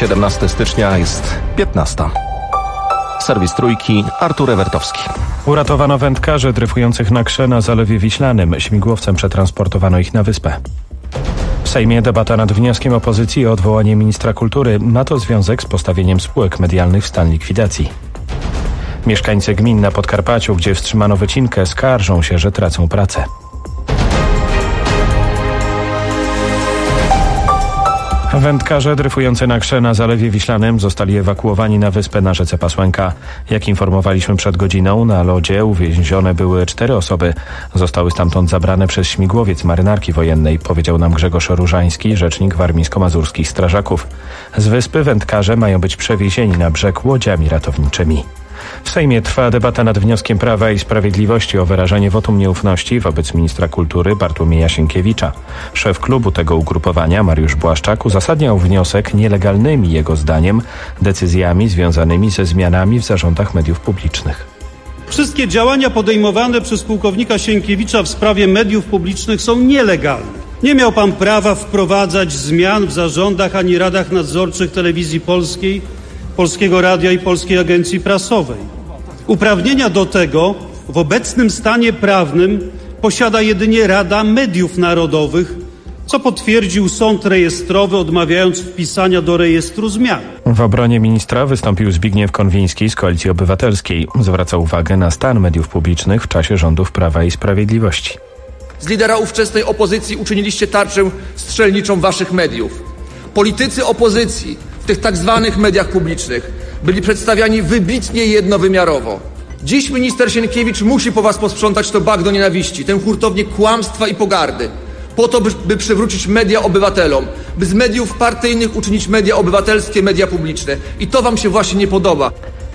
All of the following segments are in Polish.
17 stycznia jest 15. Serwis Trójki, Artur Ewertowski. Uratowano wędkarzy dryfujących na Ksze na Zalewie Wiślanym. Śmigłowcem przetransportowano ich na wyspę. W Sejmie debata nad wnioskiem opozycji o odwołanie ministra kultury. Ma to związek z postawieniem spółek medialnych w stan likwidacji. Mieszkańcy gmin na Podkarpaciu, gdzie wstrzymano wycinkę, skarżą się, że tracą pracę. Wędkarze dryfujący na Ksze na Zalewie Wiślanym zostali ewakuowani na wyspę na rzece Pasłęka. Jak informowaliśmy przed godziną, na lodzie uwięzione były 4 osoby. Zostały stamtąd zabrane przez śmigłowiec marynarki wojennej, powiedział nam Grzegorz Różański, rzecznik warmińsko-mazurskich strażaków. Z wyspy wędkarze mają być przewiezieni na brzeg łodziami ratowniczymi. W Sejmie trwa debata nad wnioskiem Prawa i Sprawiedliwości o wyrażenie wotum nieufności wobec ministra kultury Bartłomieja Sienkiewicza. Szef klubu tego ugrupowania, Mariusz Błaszczak, uzasadniał wniosek nielegalnymi, jego zdaniem, decyzjami związanymi ze zmianami w zarządach mediów publicznych. Wszystkie działania podejmowane przez pułkownika Sienkiewicza w sprawie mediów publicznych są nielegalne. Nie miał pan prawa wprowadzać zmian w zarządach ani radach nadzorczych Telewizji Polskiej, Polskiego Radia i Polskiej Agencji Prasowej. Uprawnienia do tego w obecnym stanie prawnym posiada jedynie Rada Mediów Narodowych, co potwierdził sąd rejestrowy, odmawiając wpisania do rejestru zmian. W obronie ministra wystąpił Zbigniew Konwiński z Koalicji Obywatelskiej. Zwracał uwagę na stan mediów publicznych w czasie rządów Prawa i Sprawiedliwości. Z lidera ówczesnej opozycji uczyniliście tarczę strzelniczą waszych mediów. Politycy opozycji w tych tak zwanych mediach publicznych byli przedstawiani wybitnie jednowymiarowo. Dziś minister Sienkiewicz musi po was posprzątać to bagno nienawiści, tę hurtownię kłamstwa i pogardy, po to, by przywrócić media obywatelom, by z mediów partyjnych uczynić media obywatelskie, media publiczne. I to wam się właśnie nie podoba.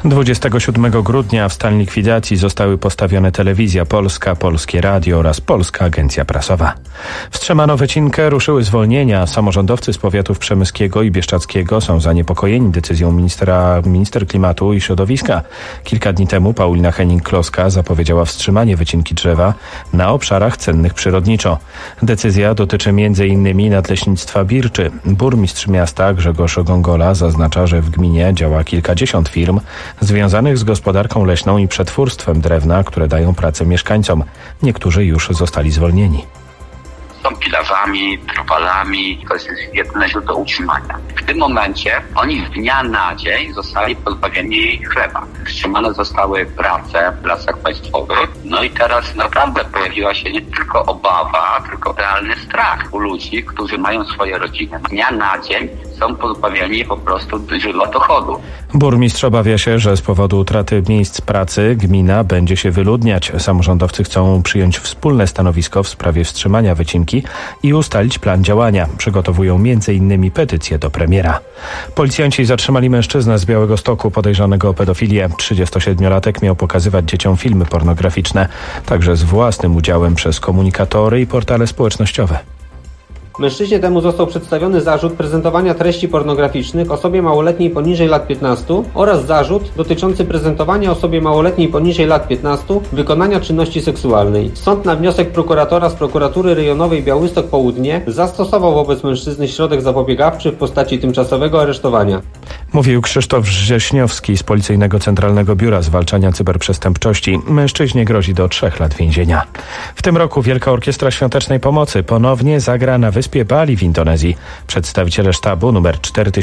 27 grudnia w stan likwidacji zostały postawione Telewizja Polska, Polskie Radio oraz Polska Agencja Prasowa. Wstrzymano wycinkę, ruszyły zwolnienia. Samorządowcy z powiatów przemyskiego i bieszczadzkiego są zaniepokojeni decyzją minister klimatu i środowiska. Kilka dni temu Paulina Henning-Kloska zapowiedziała wstrzymanie wycinki drzewa na obszarach cennych przyrodniczo. Decyzja dotyczy m.in. nadleśnictwa Birczy. Burmistrz miasta Grzegorz Gongola zaznacza, że w gminie działa kilkadziesiąt firm związanych z gospodarką leśną i przetwórstwem drewna, które dają pracę mieszkańcom. Niektórzy już zostali zwolnieni. Są pilarzami, drwalami, to jest jedyne źródło utrzymania. W tym momencie oni z dnia na dzień zostali pozbawieni chleba. Wstrzymane zostały prace w lasach państwowych. No i teraz naprawdę pojawiła się nie tylko obawa, tylko realny strach u ludzi, którzy mają swoje rodziny. Z dnia na dzień są pozbawieni po prostu źródła dochodu. Burmistrz obawia się, że z powodu utraty miejsc pracy gmina będzie się wyludniać. Samorządowcy chcą przyjąć wspólne stanowisko w sprawie wstrzymania wycinki i ustalić plan działania. Przygotowują m.in. petycję do premiera. Policjanci zatrzymali mężczyznę z Białegostoku podejrzanego o pedofilię. 37-latek miał pokazywać dzieciom filmy pornograficzne, także z własnym udziałem przez komunikatory i portale społecznościowe. Mężczyźnie temu został przedstawiony zarzut prezentowania treści pornograficznych osobie małoletniej poniżej lat 15 oraz zarzut dotyczący prezentowania osobie małoletniej poniżej lat 15 wykonania czynności seksualnej. Sąd na wniosek prokuratora z Prokuratury Rejonowej Białystok Południe zastosował wobec mężczyzny środek zapobiegawczy w postaci tymczasowego aresztowania. Mówił Krzysztof Wrześniowski z Policyjnego Centralnego Biura Zwalczania Cyberprzestępczości. Mężczyźnie grozi do 3 lat więzienia. W tym roku Wielka Orkiestra Świątecznej Pomocy ponownie zagra na wyspie Bali w Indonezji. Przedstawiciele sztabu numer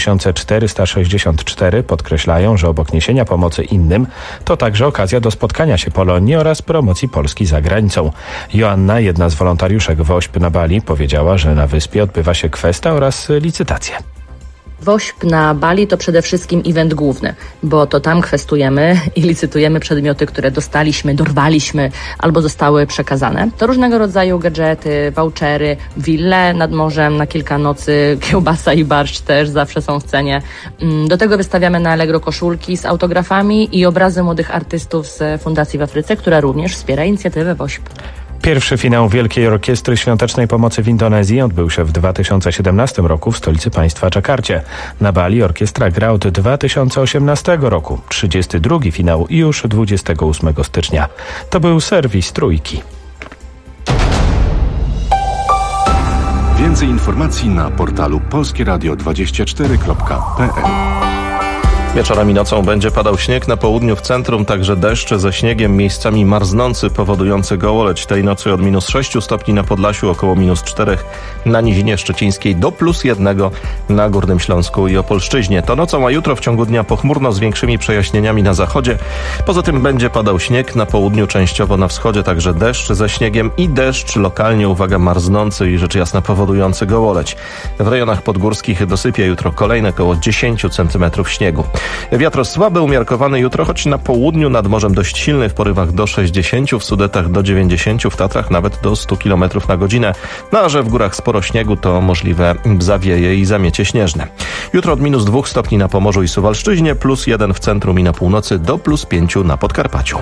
4464 podkreślają, że obok niesienia pomocy innym, to także okazja do spotkania się Polonii oraz promocji Polski za granicą. Joanna, jedna z wolontariuszek WOŚP na Bali, powiedziała, że na wyspie odbywa się kwesta oraz licytacje. WOŚP na Bali to przede wszystkim event główny, bo to tam kwestujemy i licytujemy przedmioty, które dostaliśmy, dorwaliśmy albo zostały przekazane. To różnego rodzaju gadżety, vouchery, wille nad morzem na kilka nocy, kiełbasa i barszcz też zawsze są w cenie. Do tego wystawiamy na Allegro koszulki z autografami i obrazy młodych artystów z Fundacji w Afryce, która również wspiera inicjatywę WOŚP. Pierwszy finał Wielkiej Orkiestry Świątecznej Pomocy w Indonezji odbył się w 2017 roku w stolicy państwa Dżakarcie. Na Bali orkiestra gra od 2018 roku. 32. finał już 28 stycznia. To był serwis Trójki. Więcej informacji na portalu polskieradio24.pl. Wieczorem i nocą będzie padał śnieg na południu, w centrum także deszcze ze śniegiem, miejscami marznący, powodujący gołoleć. Tej nocy od -6 stopni na Podlasiu, około -4 na Nizinie Szczecińskiej, do +1 na Górnym Śląsku i Opolszczyźnie. To nocą, a jutro w ciągu dnia pochmurno z większymi przejaśnieniami na zachodzie. Poza tym będzie padał śnieg na południu, częściowo na wschodzie, także deszcz ze śniegiem i deszcz lokalnie, uwaga, marznący i rzecz jasna powodujący gołoleć. W rejonach podgórskich dosypie jutro kolejne około 10 cm śniegu. Wiatr słaby, umiarkowany jutro, choć na południu nad morzem dość silny, w porywach do 60, w Sudetach do 90, w Tatrach nawet do 100 km na godzinę. No a że w górach sporo śniegu, to możliwe zawieje i zamiecie śnieżne. Jutro od -2 stopni na Pomorzu i Suwalszczyźnie, +1 w centrum i na północy, do +5 na Podkarpaciu.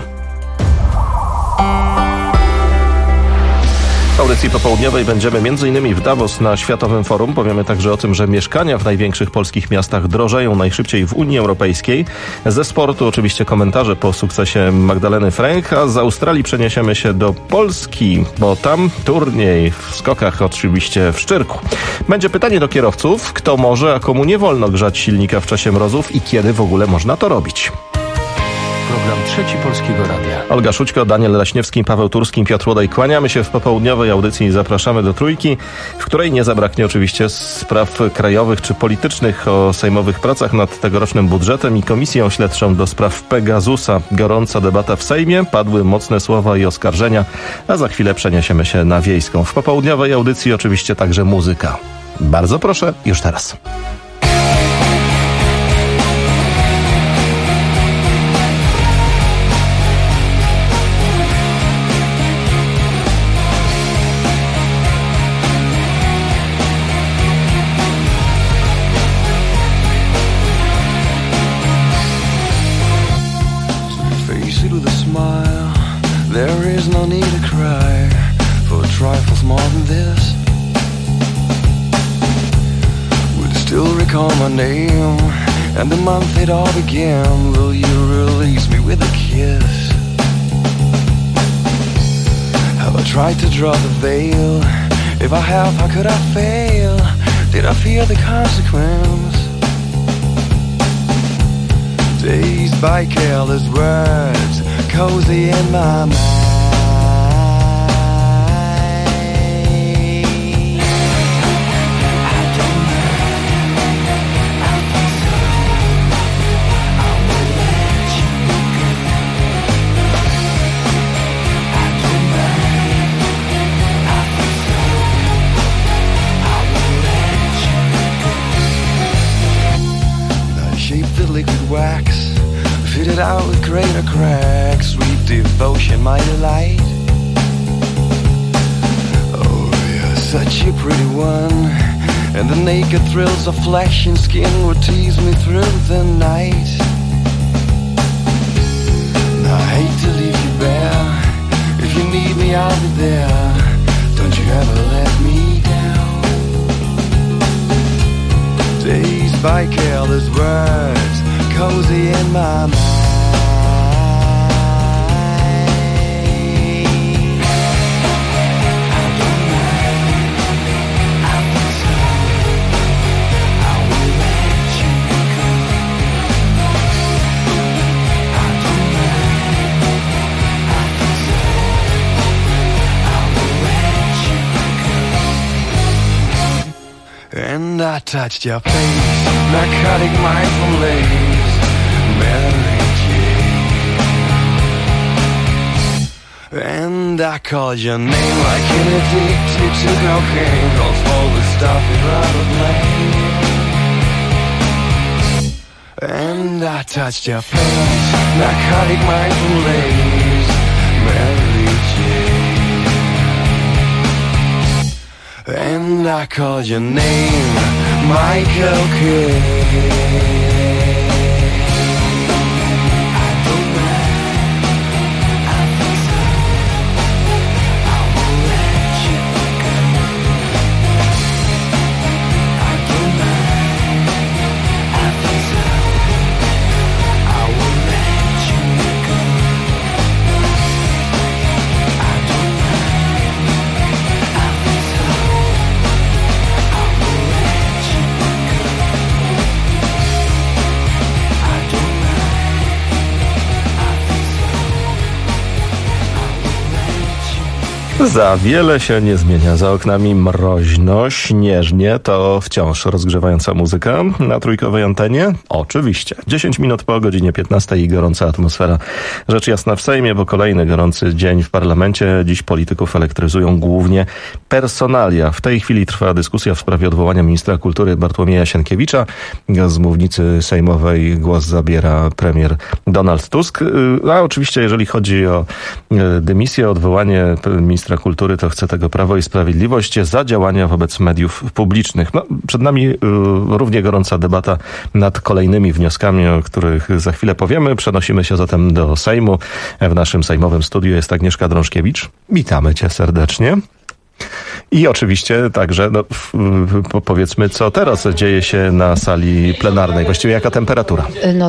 W audycji popołudniowej będziemy m.in. w Davos na Światowym Forum. Powiemy także o tym, że mieszkania w największych polskich miastach drożeją najszybciej w Unii Europejskiej. Ze sportu oczywiście komentarze po sukcesie Magdaleny Fręch, a z Australii przeniesiemy się do Polski, bo tam turniej w skokach oczywiście w Szczyrku. Będzie pytanie do kierowców, kto może, a komu nie wolno grzać silnika w czasie mrozów i kiedy w ogóle można to robić. Program Trzeci Polskiego Radia. Olga Szućko, Daniel Leśniewski, Paweł Turski, Piotr Łodej. Kłaniamy się w popołudniowej audycji i zapraszamy do Trójki, w której nie zabraknie oczywiście spraw krajowych czy politycznych, o sejmowych pracach nad tegorocznym budżetem i komisją śledczą do spraw Pegasusa. Gorąca debata w Sejmie, padły mocne słowa i oskarżenia, a za chwilę przeniesiemy się na Wiejską. W popołudniowej audycji oczywiście także muzyka. Bardzo proszę, już teraz. There is no need to cry for trifles more than this. Will you still recall my name and the month it all began? Will you release me with a kiss? Have I tried to draw the veil? If I have, how could I fail? Did I fear the consequence? Dazed by careless words, cozy in my mind. Liquid wax, fitted out with greater cracks. Sweet devotion, my delight. Oh, you're such a pretty one, and the naked thrills of flesh and skin would tease me through the night. Now, I hate to leave you bare. If you need me, I'll be there. Don't you ever let me down. Dazed by careless words, cozy in my mind. And I touched your face, narcotic mindful lace, Mary Jane. And I called your name like an addicted to cocaine, calls all the stuff you'd rather play. And I touched your face, narcotic mindful lace, Mary Jane. And I called your name, Michael Kidd. Za wiele się nie zmienia. Za oknami mroźno, śnieżnie, to wciąż rozgrzewająca muzyka na trójkowej antenie. Oczywiście. 10 minut po godzinie 15 i gorąca atmosfera. Rzecz jasna w Sejmie, bo kolejny gorący dzień w parlamencie. Dziś polityków elektryzują głównie personalia. W tej chwili trwa dyskusja w sprawie odwołania ministra kultury Bartłomieja Sienkiewicza. Z mównicy sejmowej głos zabiera premier Donald Tusk. A oczywiście, jeżeli chodzi o dymisję, odwołanie ministra kultury, to chce tego Prawo i Sprawiedliwość za działania wobec mediów publicznych. No, przed nami równie gorąca debata nad kolejnymi wnioskami, o których za chwilę powiemy. Przenosimy się zatem do Sejmu. W naszym sejmowym studiu jest Agnieszka Drążkiewicz. Witamy cię serdecznie. I oczywiście także, powiedzmy, co teraz dzieje się na sali plenarnej. Właściwie jaka temperatura?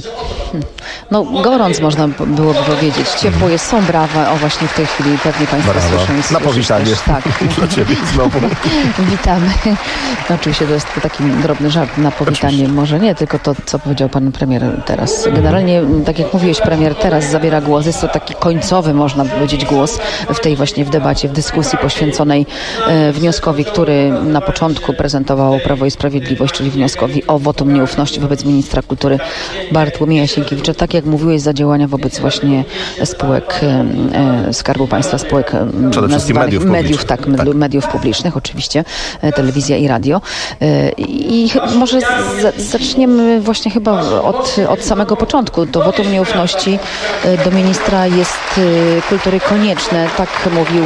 No gorąc można byłoby powiedzieć. Ciepło jest, są brawa. O, właśnie w tej chwili pewnie Państwo słyszą. Na powitanie. Tak. Dla ciebie znowu. Witamy. No, oczywiście to jest taki drobny żart na powitanie. Oczywiście. Może nie, tylko to, co powiedział pan premier teraz. Generalnie, tak jak mówiłeś, premier teraz zabiera głos. Jest to taki końcowy, można powiedzieć, głos w debacie, w dyskusji poświęconej wnioskowi, który na początku prezentowało Prawo i Sprawiedliwość, czyli wnioskowi o wotum nieufności wobec ministra kultury Bartłomieja Sienkiewicza. Tak jak mówiłeś, za działania wobec właśnie spółek Skarbu Państwa, spółek przede wszystkim mediów publicznych, oczywiście, telewizja i radio. I może zaczniemy właśnie chyba od samego początku. To wotum nieufności do ministra jest kultury konieczne. Tak mówił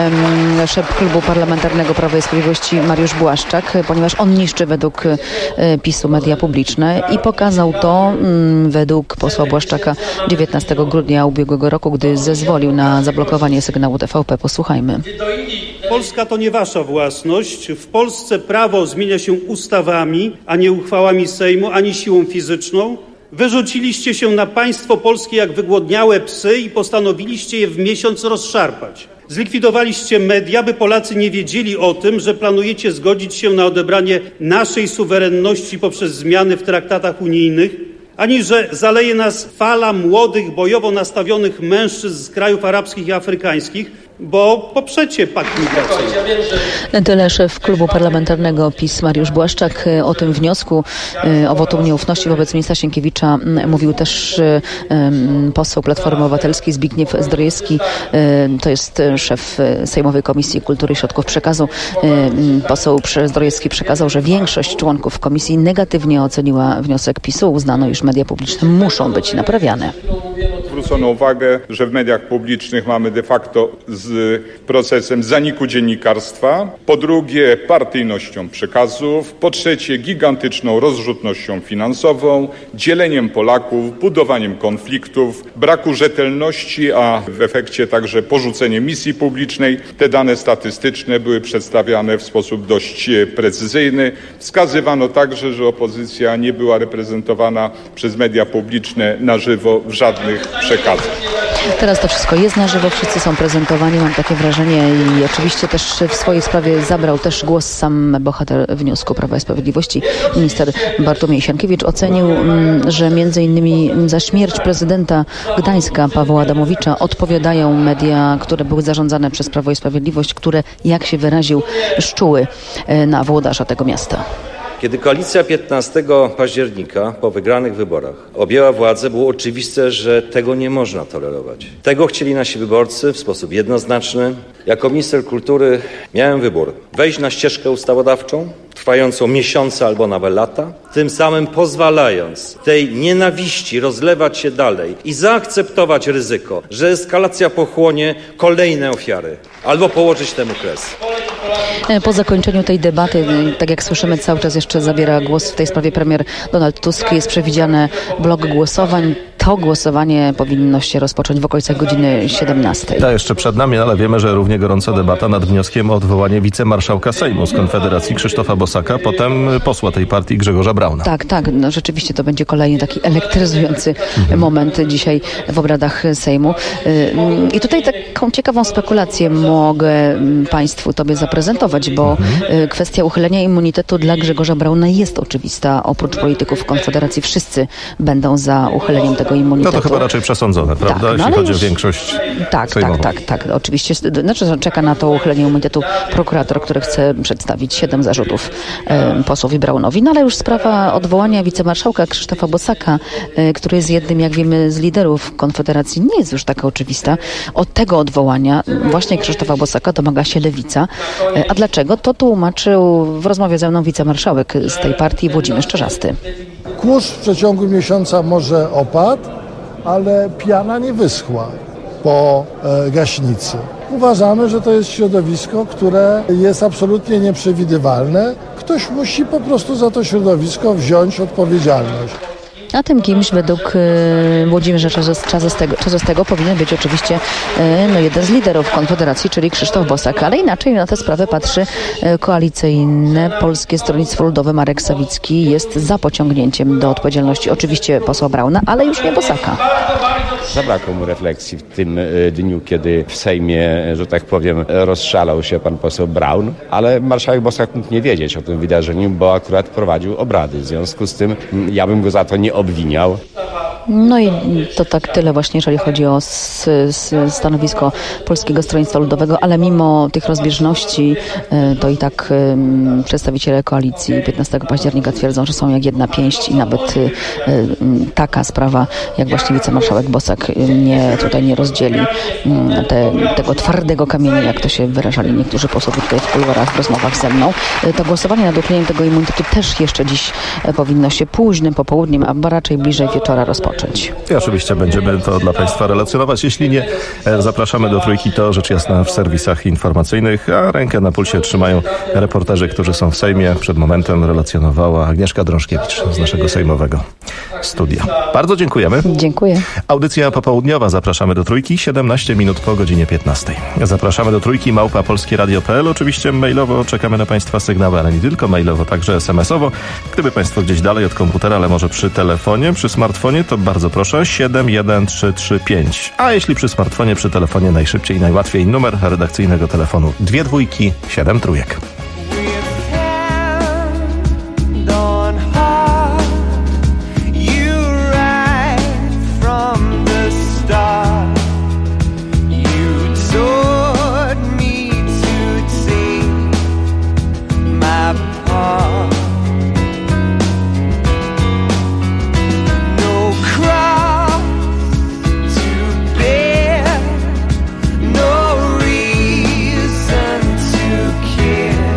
szef klubu parlamentarnego Prawa i Sprawiedliwości Mariusz Błaszczak, ponieważ on niszczy według PiS-u media publiczne i pokazał to według posła Błaszczaka 19 grudnia ubiegłego roku, gdy zezwolił na zablokowanie sygnału TVP. Posłuchajmy. Polska to nie wasza własność. W Polsce prawo zmienia się ustawami, a nie uchwałami Sejmu, ani siłą fizyczną. Wyrzuciliście się na państwo polskie jak wygłodniałe psy i postanowiliście je w miesiąc rozszarpać. Zlikwidowaliście media, by Polacy nie wiedzieli o tym, że planujecie zgodzić się na odebranie naszej suwerenności poprzez zmiany w traktatach unijnych, ani że zaleje nas fala młodych, bojowo nastawionych mężczyzn z krajów arabskich i afrykańskich, bo poprzecie pakt migracyjny. Tyle szef klubu parlamentarnego PiS Mariusz Błaszczak. O tym wniosku o wotum nieufności wobec ministra Sienkiewicza mówił też poseł Platformy Obywatelskiej Zbigniew Zdrojewski. To jest szef Sejmowej Komisji Kultury i Środków Przekazu. Poseł Zdrojewski przekazał, że większość członków komisji negatywnie oceniła wniosek PiS-u. Uznano, iż media publiczne muszą być naprawiane. Zwrócono uwagę, że w mediach publicznych mamy de facto z procesem zaniku dziennikarstwa, po drugie partyjnością przekazów, po trzecie gigantyczną rozrzutnością finansową, dzieleniem Polaków, budowaniem konfliktów, braku rzetelności, a w efekcie także porzucenie misji publicznej. Te dane statystyczne były przedstawiane w sposób dość precyzyjny. Wskazywano także, że opozycja nie była reprezentowana przez media publiczne na żywo w żadnych przekazach. Teraz to wszystko jest na żywo, wszyscy są prezentowani, mam takie wrażenie, i oczywiście też w swojej sprawie zabrał też głos sam bohater wniosku Prawa i Sprawiedliwości, minister Bartłomiej Sienkiewicz. Ocenił, że między innymi za śmierć prezydenta Gdańska Pawła Adamowicza odpowiadają media, które były zarządzane przez Prawo i Sprawiedliwość, które, jak się wyraził, szczuły na włodarza tego miasta. Kiedy koalicja 15 października po wygranych wyborach objęła władzę, było oczywiste, że tego nie można tolerować. Tego chcieli nasi wyborcy w sposób jednoznaczny. Jako minister kultury miałem wybór: wejść na ścieżkę ustawodawczą, trwającą miesiące albo nawet lata, tym samym pozwalając tej nienawiści rozlewać się dalej i zaakceptować ryzyko, że eskalacja pochłonie kolejne ofiary, albo położyć temu kres. Po zakończeniu tej debaty, tak jak słyszymy, cały czas jeszcze zabiera głos w tej sprawie premier Donald Tusk. Jest przewidziany blok głosowań. To głosowanie powinno się rozpocząć w okolicach godziny 17. Ta jeszcze przed nami, ale wiemy, że równie gorąca debata nad wnioskiem o odwołanie wicemarszałka Sejmu z Konfederacji Krzysztofa Bosaka, potem posła tej partii Grzegorza Brauna. Tak, no rzeczywiście to będzie kolejny taki elektryzujący moment dzisiaj w obradach Sejmu. I tutaj taką ciekawą spekulację mogę Państwu, Tobie zaprezentować, bo kwestia uchylenia immunitetu dla Grzegorza Brauna jest oczywista. Oprócz polityków Konfederacji wszyscy będą za uchyleniem tego tego immunitetu. No to chyba raczej przesądzone, prawda? Tak, jeśli chodzi o większość sejmową. Tak. Oczywiście, znaczy czeka na to uchylenie immunitetu prokurator, który chce przedstawić 7 zarzutów posłowi Braunowi. No ale już sprawa odwołania wicemarszałka Krzysztofa Bosaka, który jest jednym, jak wiemy, z liderów Konfederacji, nie jest już taka oczywista. Od tego odwołania właśnie Krzysztofa Bosaka domaga się Lewica. A dlaczego? To tłumaczył w rozmowie ze mną wicemarszałek z tej partii Włodzimierz Czarzasty. Kurz w przeciągu miesiąca może opadł, ale piana nie wyschła po gaśnicy. Uważamy, że to jest środowisko, które jest absolutnie nieprzewidywalne. Ktoś musi po prostu za to środowisko wziąć odpowiedzialność. A tym kimś według Włodzimierza Czarzastego powinien być oczywiście jeden z liderów Konfederacji, czyli Krzysztof Bosak, ale inaczej na tę sprawę patrzy koalicyjne Polskie Stronnictwo Ludowe. Marek Sawicki jest za pociągnięciem do odpowiedzialności oczywiście posła Brauna, ale już nie Bosaka. Zabrakło mu refleksji w tym dniu, kiedy w Sejmie, że tak powiem, rozszalał się pan poseł Braun, ale marszałek Bosak mógł nie wiedzieć o tym wydarzeniu, bo akurat prowadził obrady. W związku z tym ja bym go za to nie obwiniał. No i to tak tyle właśnie, jeżeli chodzi o stanowisko Polskiego Stronnictwa Ludowego, ale mimo tych rozbieżności to i tak przedstawiciele koalicji 15 października twierdzą, że są jak jedna pięść i nawet taka sprawa, jak właśnie wicemarszałek Bosak tutaj nie rozdzieli tego twardego kamienia, jak to się wyrażali niektórzy posłowie tutaj w kuluarach w rozmowach ze mną. To głosowanie nad uchyleniem tego immunitetu też jeszcze dziś powinno się późnym popołudniem, a raczej bliżej wieczora rozpocząć. I oczywiście będziemy to dla Państwa relacjonować. Jeśli nie, zapraszamy do Trójki, to rzecz jasna w serwisach informacyjnych, a rękę na pulsie trzymają reporterzy, którzy są w Sejmie. Przed momentem relacjonowała Agnieszka Drążkiewicz z naszego sejmowego studia. Bardzo dziękujemy. Dziękuję. Audycja popołudniowa. Zapraszamy do Trójki, 17 minut po godzinie 15. Zapraszamy do Trójki, @polskieradio.pl. Oczywiście mailowo czekamy na Państwa sygnały, ale nie tylko mailowo, także SMS-owo. Gdyby Państwo gdzieś dalej od komputera, ale może przy telefonie, przy smartfonie, to bardzo proszę 71335. A jeśli przy smartfonie, przy telefonie najszybciej i najłatwiej numer redakcyjnego telefonu 2 2 7 3. No reason to care.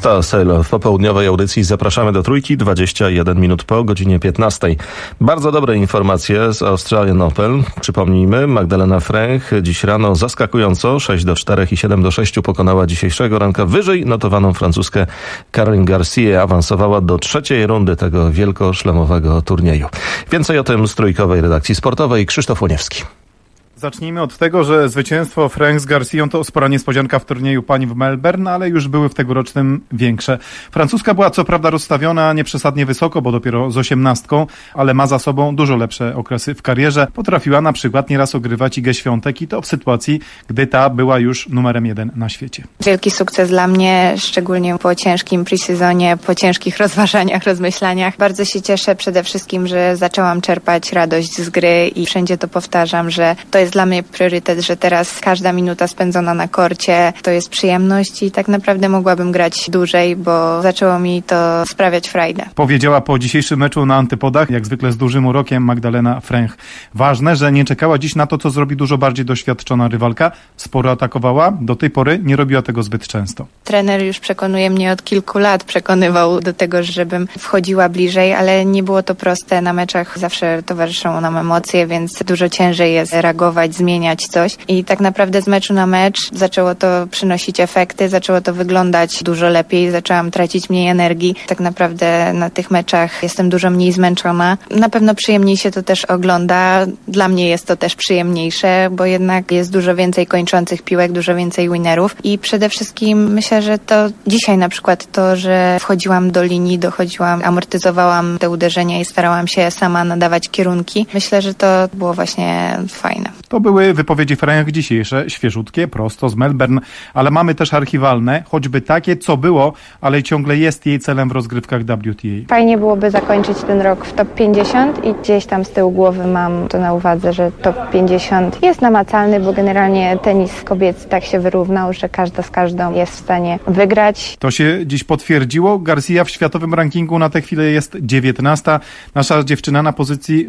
Star Sailor w popołudniowej audycji zapraszamy do Trójki, 21 minut po godzinie 15. Bardzo dobre informacje z Australian Open. Przypomnijmy, Magdalena Fręch dziś rano zaskakująco 6-4 i 7-6 pokonała dzisiejszego ranka wyżej notowaną Francuzkę Caroline Garcia. Awansowała do trzeciej rundy tego wielkoszlemowego turnieju. Więcej o tym z trójkowej redakcji sportowej Krzysztof Łoniewski. Zacznijmy od tego, że zwycięstwo Fręch z Garcją to spora niespodzianka w turnieju pań w Melbourne, ale już były w tegorocznym większe. Francuska była co prawda rozstawiona nieprzesadnie wysoko, bo dopiero z 18, ale ma za sobą dużo lepsze okresy w karierze. Potrafiła na przykład nieraz ogrywać Igę Świątek i to w sytuacji, gdy ta była już numerem 1 na świecie. Wielki sukces dla mnie, szczególnie po ciężkim pre-sezonie, po ciężkich rozważaniach, rozmyślaniach. Bardzo się cieszę przede wszystkim, że zaczęłam czerpać radość z gry i wszędzie to powtarzam, że to jest dla mnie priorytet, że teraz każda minuta spędzona na korcie to jest przyjemność i tak naprawdę mogłabym grać dłużej, bo zaczęło mi to sprawiać frajdę. Powiedziała po dzisiejszym meczu na Antypodach, jak zwykle z dużym urokiem, Magdalena Fręch. Ważne, że nie czekała dziś na to, co zrobi dużo bardziej doświadczona rywalka. Sporo atakowała, do tej pory nie robiła tego zbyt często. Trener już przekonuje mnie od kilku lat, przekonywał do tego, żebym wchodziła bliżej, ale nie było to proste. Na meczach zawsze towarzyszą nam emocje, więc dużo ciężej jest reagować, zmieniać coś i tak naprawdę z meczu na mecz zaczęło to przynosić efekty, zaczęło to wyglądać dużo lepiej, zaczęłam tracić mniej energii. Tak naprawdę na tych meczach jestem dużo mniej zmęczona. Na pewno przyjemniej się to też ogląda. Dla mnie jest to też przyjemniejsze, bo jednak jest dużo więcej kończących piłek, dużo więcej winnerów i przede wszystkim myślę, że to dzisiaj na przykład to, że wchodziłam do linii, dochodziłam, amortyzowałam te uderzenia i starałam się sama nadawać kierunki. Myślę, że to było właśnie fajne. To były wypowiedzi Fręch dzisiejsze, świeżutkie, prosto z Melbourne, ale mamy też archiwalne, choćby takie, co było, ale ciągle jest jej celem w rozgrywkach WTA. Fajnie byłoby zakończyć ten rok w top 50 i gdzieś tam z tyłu głowy mam to na uwadze, że top 50 jest namacalny, bo generalnie tenis kobiecy tak się wyrównał, że każda z każdą jest w stanie wygrać. To się dziś potwierdziło. Garcia w światowym rankingu na tę chwilę jest 19. Nasza dziewczyna na pozycji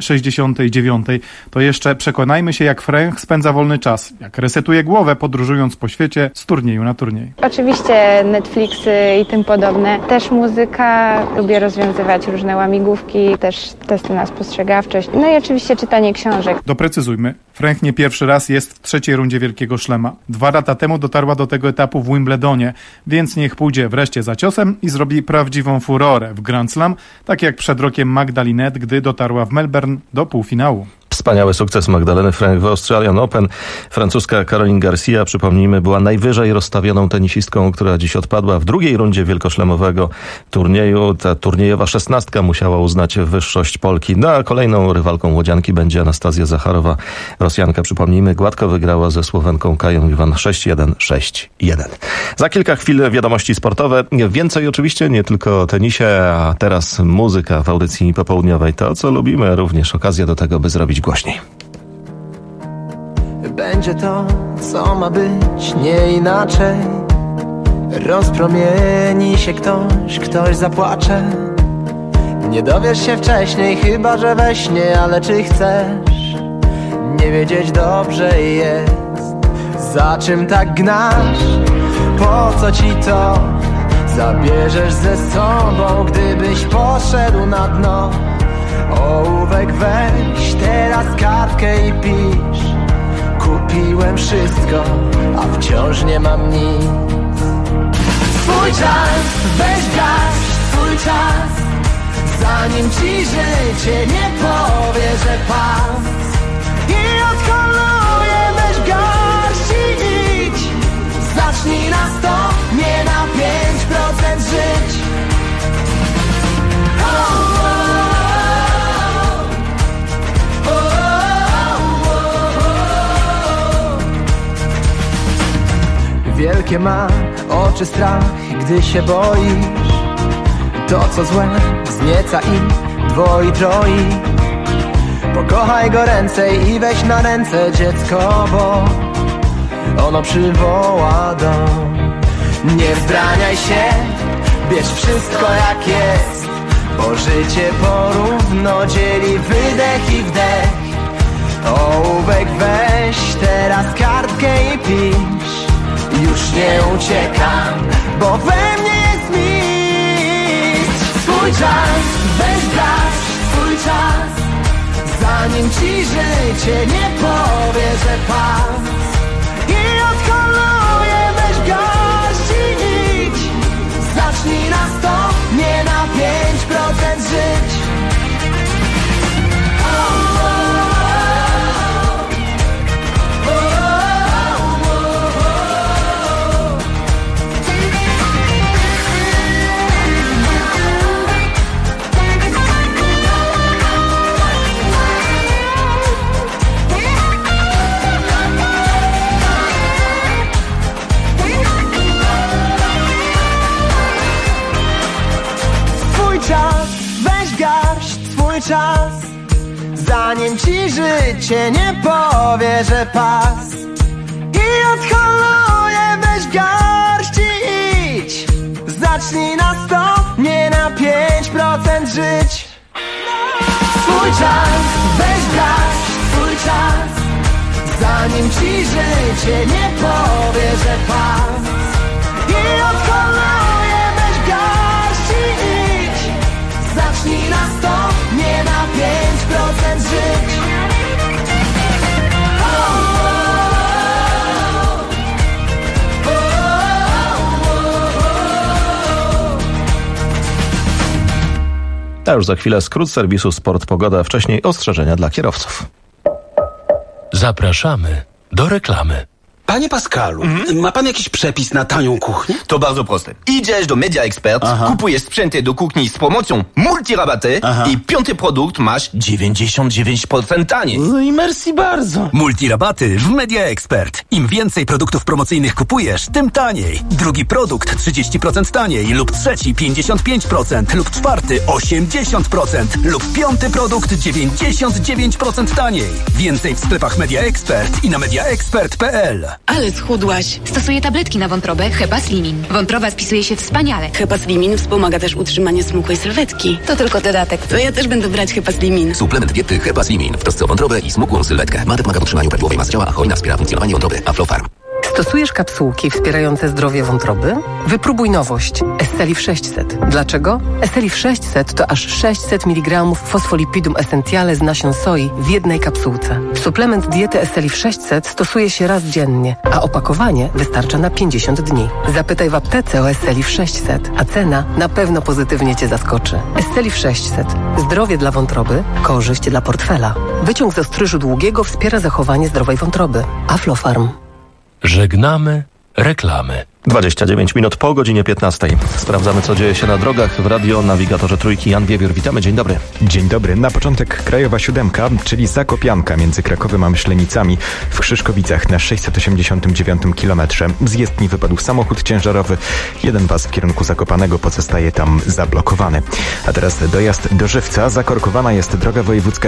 69. To jeszcze przekonajmy się, jak Fręch spędza wolny czas, jak resetuje głowę, podróżując po świecie z turnieju na turniej. Oczywiście Netflixy i tym podobne. Też muzyka, lubię rozwiązywać różne łamigłówki, też testy na spostrzegawczość. No i oczywiście czytanie książek. Doprecyzujmy. Fręch nie pierwszy raz jest w trzeciej rundzie Wielkiego Szlema. 2 lata temu dotarła do tego etapu w Wimbledonie, więc niech pójdzie wreszcie za ciosem i zrobi prawdziwą furorę w Grand Slam, tak jak przed rokiem Magdalinet, gdy dotarła w Melbourne do półfinału. Wspaniały sukces Magdaleny Fręch w Australian Open. Francuska Caroline Garcia, przypomnijmy, była najwyżej rozstawioną tenisistką, która dziś odpadła w drugiej rundzie wielkoszlemowego turnieju. Ta turniejowa 16 musiała uznać wyższość Polki. No a kolejną rywalką łodzianki będzie Anastazja Zacharowa. Rosjanka, przypomnijmy, gładko wygrała ze Słowenką Kają Iwan 6-1, 6-1. Za kilka chwil wiadomości sportowe. Więcej oczywiście nie tylko o tenisie, a teraz muzyka w audycji popołudniowej. To, co lubimy, również okazja do tego, by zrobić głośniej. Będzie to, co ma być, nie inaczej. Rozpromieni się ktoś zapłacze. Nie dowiesz się wcześniej, chyba że we śnie, ale czy chcesz nie wiedzieć dobrze jest, za czym tak gnasz? Po co ci to? Zabierzesz ze sobą, gdybyś poszedł na dno. Ołówek weź, teraz kartkę i pisz. Kupiłem wszystko, a wciąż nie mam nic. Twój czas, weź gaz, twój czas, zanim ci życie nie powie, że pas. I odkoluje, weź garść i idź. Zacznij na 100, nie na 5% żyć. Wielkie ma oczy strach, gdy się boisz. To co złe wznieca i dwoi, troi. Pokochaj go ręcej i weź na ręce dziecko, bo ono przywoła dom. Nie wzbraniaj się, bierz wszystko jak jest, bo życie porówno dzieli wydech i wdech. Ołówek weź, teraz kartkę i pisz. Już nie uciekam, bo we mnie jest mi. czas, weź grać swój czas, zanim ci życie nie powie, że pas. I odholuje, weź garść i idź. Zacznij na 100, nie na 5% żyć. Czas, zanim ci życie nie powie, że pas. I odholuje, weź garść i idź. Zacznij na 100, nie na 5% żyć. Swój czas, weź grać swój czas, zanim ci życie nie powie, że pas. I odholuje, weź garść i idź. Zacznij na 100, nie na 5% żyć. A już za chwilę skrót serwisu Sport Pogoda, wcześniej ostrzeżenia dla kierowców. Zapraszamy do reklamy. Panie Pascalu, ma pan jakiś przepis na tanią kuchnię? To bardzo proste. Idziesz do Media Expert, kupujesz sprzęty do kuchni z promocją multirabaty i piąty produkt masz 99% taniej. No i merci bardzo. Multirabaty w Media Expert. Im więcej produktów promocyjnych kupujesz, tym taniej. Drugi produkt 30% taniej lub trzeci 55% lub czwarty 80% lub piąty produkt 99% taniej. Więcej w sklepach Media Expert i na mediaexpert.pl. Ale schudłaś. Stosuję tabletki na wątrobę Hepaslimin. Wątroba spisuje się wspaniale. Hepaslimin wspomaga też utrzymanie smukłej sylwetki. To tylko dodatek. To ja też będę brać Hepaslimin. Suplement diety Hepaslimin w trosce o wątrobę i smukłą sylwetkę. Ma pomaga w utrzymaniu prawidłowej masy ciała, a hojna wspiera funkcjonowanie wątroby. Aflofarm. Stosujesz kapsułki wspierające zdrowie wątroby? Wypróbuj nowość. Estelif 600. Dlaczego? Estelif 600 to aż 600 mg fosfolipidum essentiale z nasion soi w jednej kapsułce. Suplement diety Estelif 600 stosuje się raz dziennie, a opakowanie wystarcza na 50 dni. Zapytaj w aptece o Estelif 600, a cena na pewno pozytywnie Cię zaskoczy. Estelif 600. Zdrowie dla wątroby, korzyść dla portfela. Wyciąg z ostryżu długiego wspiera zachowanie zdrowej wątroby. Aflofarm. Żegnamy reklamy. 29 minut po godzinie 15. Sprawdzamy, co dzieje się na drogach w radionawigatorze Trójki. Jan Wiewiór, witamy, dzień dobry. Dzień dobry. Na początek Krajowa 7, czyli Zakopianka między Krakowem a Myślenicami w Krzyszkowicach na 689 kilometrze. Z jezdni wypadł samochód ciężarowy. Jeden pas w kierunku Zakopanego pozostaje tam zablokowany. A teraz dojazd do Żywca. Zakorkowana jest droga wojewódzka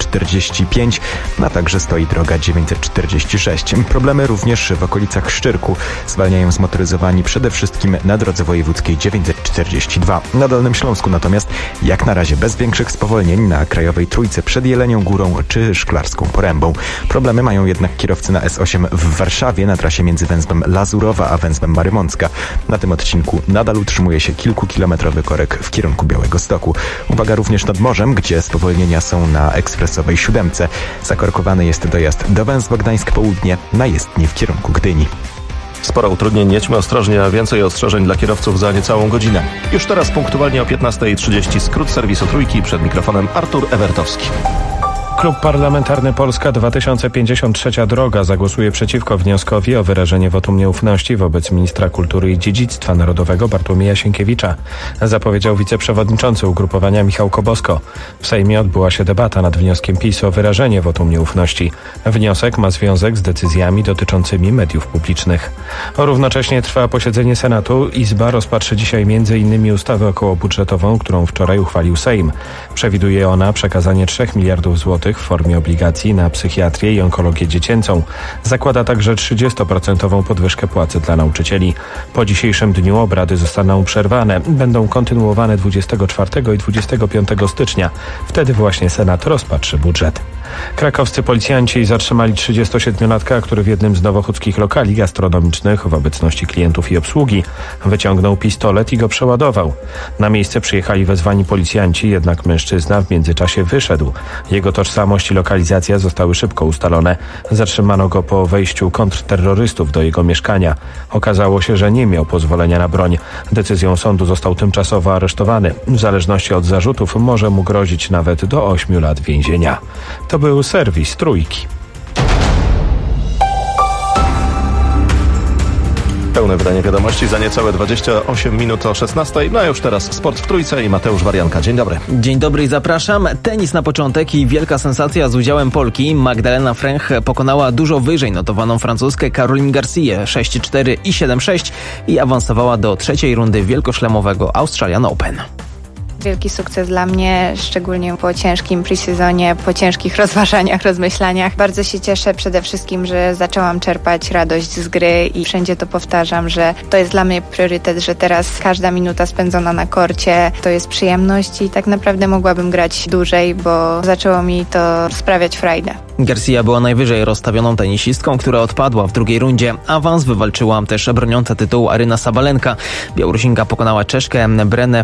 945, a także stoi droga 946. Problemy również w okolicach Szczyrku. Zwalniają zmotoryzowani przede wszystkim na drodze wojewódzkiej 942. Na Dolnym Śląsku natomiast jak na razie bez większych spowolnień na Krajowej Trójce przed Jelenią Górą czy Szklarską Porębą. Problemy mają jednak kierowcy na S8 w Warszawie na trasie między węzłem Lazurowa a węzłem Marymącka. Na tym odcinku nadal utrzymuje się kilkukilometrowy korek w kierunku Białegostoku. Uwaga również nad morzem, gdzie spowolnienia są na ekspresowej 7. Zakorkowany jest dojazd do węzła Gdańsk Południe, na jezdni w kierunku Gdyni. Sporo utrudnień, jedźmy ostrożnie, a więcej ostrzeżeń dla kierowców za niecałą godzinę. Już teraz punktualnie o 15:30 skrót serwisu Trójki, przed mikrofonem Artur Ewertowski. Klub Parlamentarny Polska 2053 Droga zagłosuje przeciwko wnioskowi o wyrażenie wotum nieufności wobec ministra kultury i dziedzictwa narodowego Bartłomieja Sienkiewicza, zapowiedział wiceprzewodniczący ugrupowania Michał Kobosko. W Sejmie odbyła się debata nad wnioskiem PiS o wyrażenie wotum nieufności. Wniosek ma związek z decyzjami dotyczącymi mediów publicznych. Równocześnie trwa posiedzenie Senatu. Izba rozpatrzy dzisiaj m.in. ustawę okołobudżetową, którą wczoraj uchwalił Sejm. Przewiduje ona przekazanie 3 miliardów złotych w formie obligacji na psychiatrię i onkologię dziecięcą. Zakłada także 30% podwyżkę płacy dla nauczycieli. Po dzisiejszym dniu obrady zostaną przerwane. Będą kontynuowane 24 i 25 stycznia. Wtedy właśnie Senat rozpatrzy budżet. Krakowscy policjanci zatrzymali 37-latka, który w jednym z nowochódzkich lokali gastronomicznych w obecności klientów i obsługi wyciągnął pistolet i go przeładował. Na miejsce przyjechali wezwani policjanci, jednak mężczyzna w międzyczasie wyszedł. Jego tożsamość i lokalizacja zostały szybko ustalone. Zatrzymano go po wejściu kontrterrorystów do jego mieszkania. Okazało się, że nie miał pozwolenia na broń. Decyzją sądu został tymczasowo aresztowany. W zależności od zarzutów może mu grozić nawet do 8 lat więzienia. To był serwis Trójki. Pełne wydanie wiadomości za niecałe 28 minut o 16. No a już teraz sport w Trójce i Mateusz Warianka. Dzień dobry. Dzień dobry i zapraszam. Tenis na początek i wielka sensacja z udziałem Polki. Magdalena Fręch pokonała dużo wyżej notowaną Francuzkę Caroline Garcję 6-4 i 7-6 i awansowała do trzeciej rundy wielkoszlemowego Australian Open. Wielki sukces dla mnie, szczególnie po ciężkim pre-sezonie, po ciężkich rozważaniach, rozmyślaniach. Bardzo się cieszę przede wszystkim, że zaczęłam czerpać radość z gry i wszędzie to powtarzam, że to jest dla mnie priorytet, że teraz każda minuta spędzona na korcie to jest przyjemność i tak naprawdę mogłabym grać dłużej, bo zaczęło mi to sprawiać frajdę. Garcia była najwyżej rozstawioną tenisistką, która odpadła w drugiej rundzie. Awans wywalczyła też broniąca tytułu Aryna Sabalenka. Białorusinka pokonała Czeszkę Brenę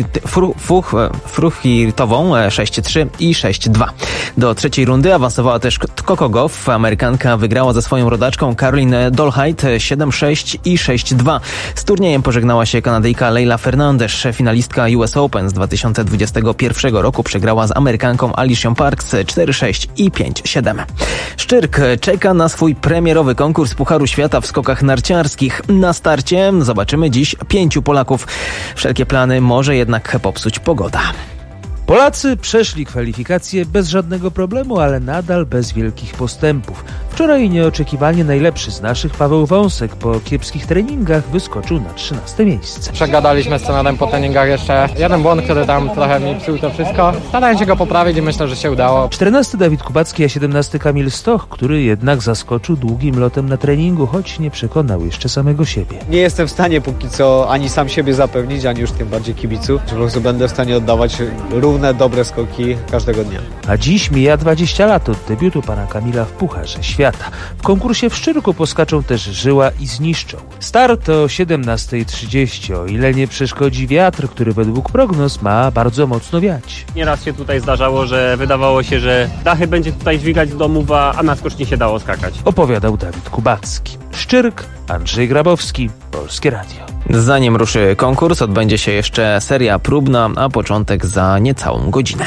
Fruchirtową 6-3 i 6-2. Do trzeciej rundy awansowała też Coco Gauff. Amerykanka wygrała ze swoją rodaczką Caroline Dolhait 7-6 i 6-2. Z turniejem pożegnała się Kanadyjka Leila Fernandez. Finalistka US Open z 2021 roku przegrała z Amerykanką Alicią Parks 4-6 i 5-7. Szczyrk czeka na swój premierowy konkurs Pucharu Świata w skokach narciarskich. Na starcie zobaczymy dziś 5 Polaków. Wszelkie plany może jednak popsuć pogoda. Polacy przeszli kwalifikacje bez żadnego problemu, ale nadal bez wielkich postępów. Wczoraj nieoczekiwanie najlepszy z naszych, Paweł Wąsek, po kiepskich treningach wyskoczył na 13 miejsce. Przegadaliśmy z trenerem po treningach jeszcze jeden błąd, który tam trochę mi psuł to wszystko. Starałem się go poprawić i myślę, że się udało. 14 Dawid Kubacki, a 17 Kamil Stoch, który jednak zaskoczył długim lotem na treningu, choć nie przekonał jeszcze samego siebie. Nie jestem w stanie póki co ani sam siebie zapewnić, ani już tym bardziej kibicu. Po prostu będę w stanie oddawać równe, dobre skoki każdego dnia. A dziś mija 20 lat od debiutu pana Kamila w Pucharze Świata. W konkursie w Szczyrku poskaczą też Żyła i Zniszczą. Start o 17:30, o ile nie przeszkodzi wiatr, który według prognoz ma bardzo mocno wiać. Nieraz się tutaj zdarzało, że wydawało się, że dachy będzie tutaj dźwigać z domów, a na skoczni się dało skakać. Opowiadał Dawid Kubacki. Szczyrk, Andrzej Grabowski, Polskie Radio. Zanim ruszy konkurs, odbędzie się jeszcze seria próbna, a początek za niecałą godzinę.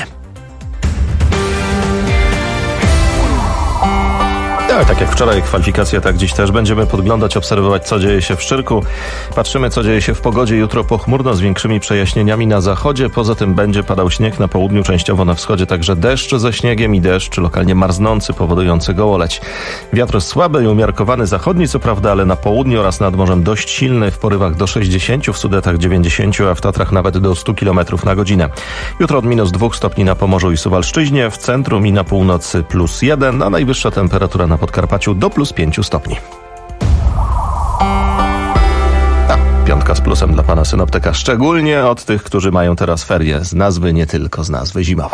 Tak jak wczoraj kwalifikacje, tak dziś też będziemy podglądać, obserwować, co dzieje się w Szczyrku. Patrzymy, co dzieje się w pogodzie. Jutro pochmurno z większymi przejaśnieniami na zachodzie. Poza tym będzie padał śnieg na południu, częściowo na wschodzie, także deszcz ze śniegiem i deszcz lokalnie marznący, powodujący gołoleć. Wiatr słaby i umiarkowany zachodni, co prawda, ale na południu oraz nad morzem dość silny, w porywach do 60, w Sudetach 90, a w Tatrach nawet do 100 km na godzinę. Jutro od -2 stopni na Pomorzu i Suwalszczyźnie, w centrum i na północy +1, a najwyższa temperatura na Podkarpaciu do +5 stopni. Piątka z plusem dla pana synoptyka, szczególnie od tych, którzy mają teraz ferie z nazwy, nie tylko z nazwy zimowe.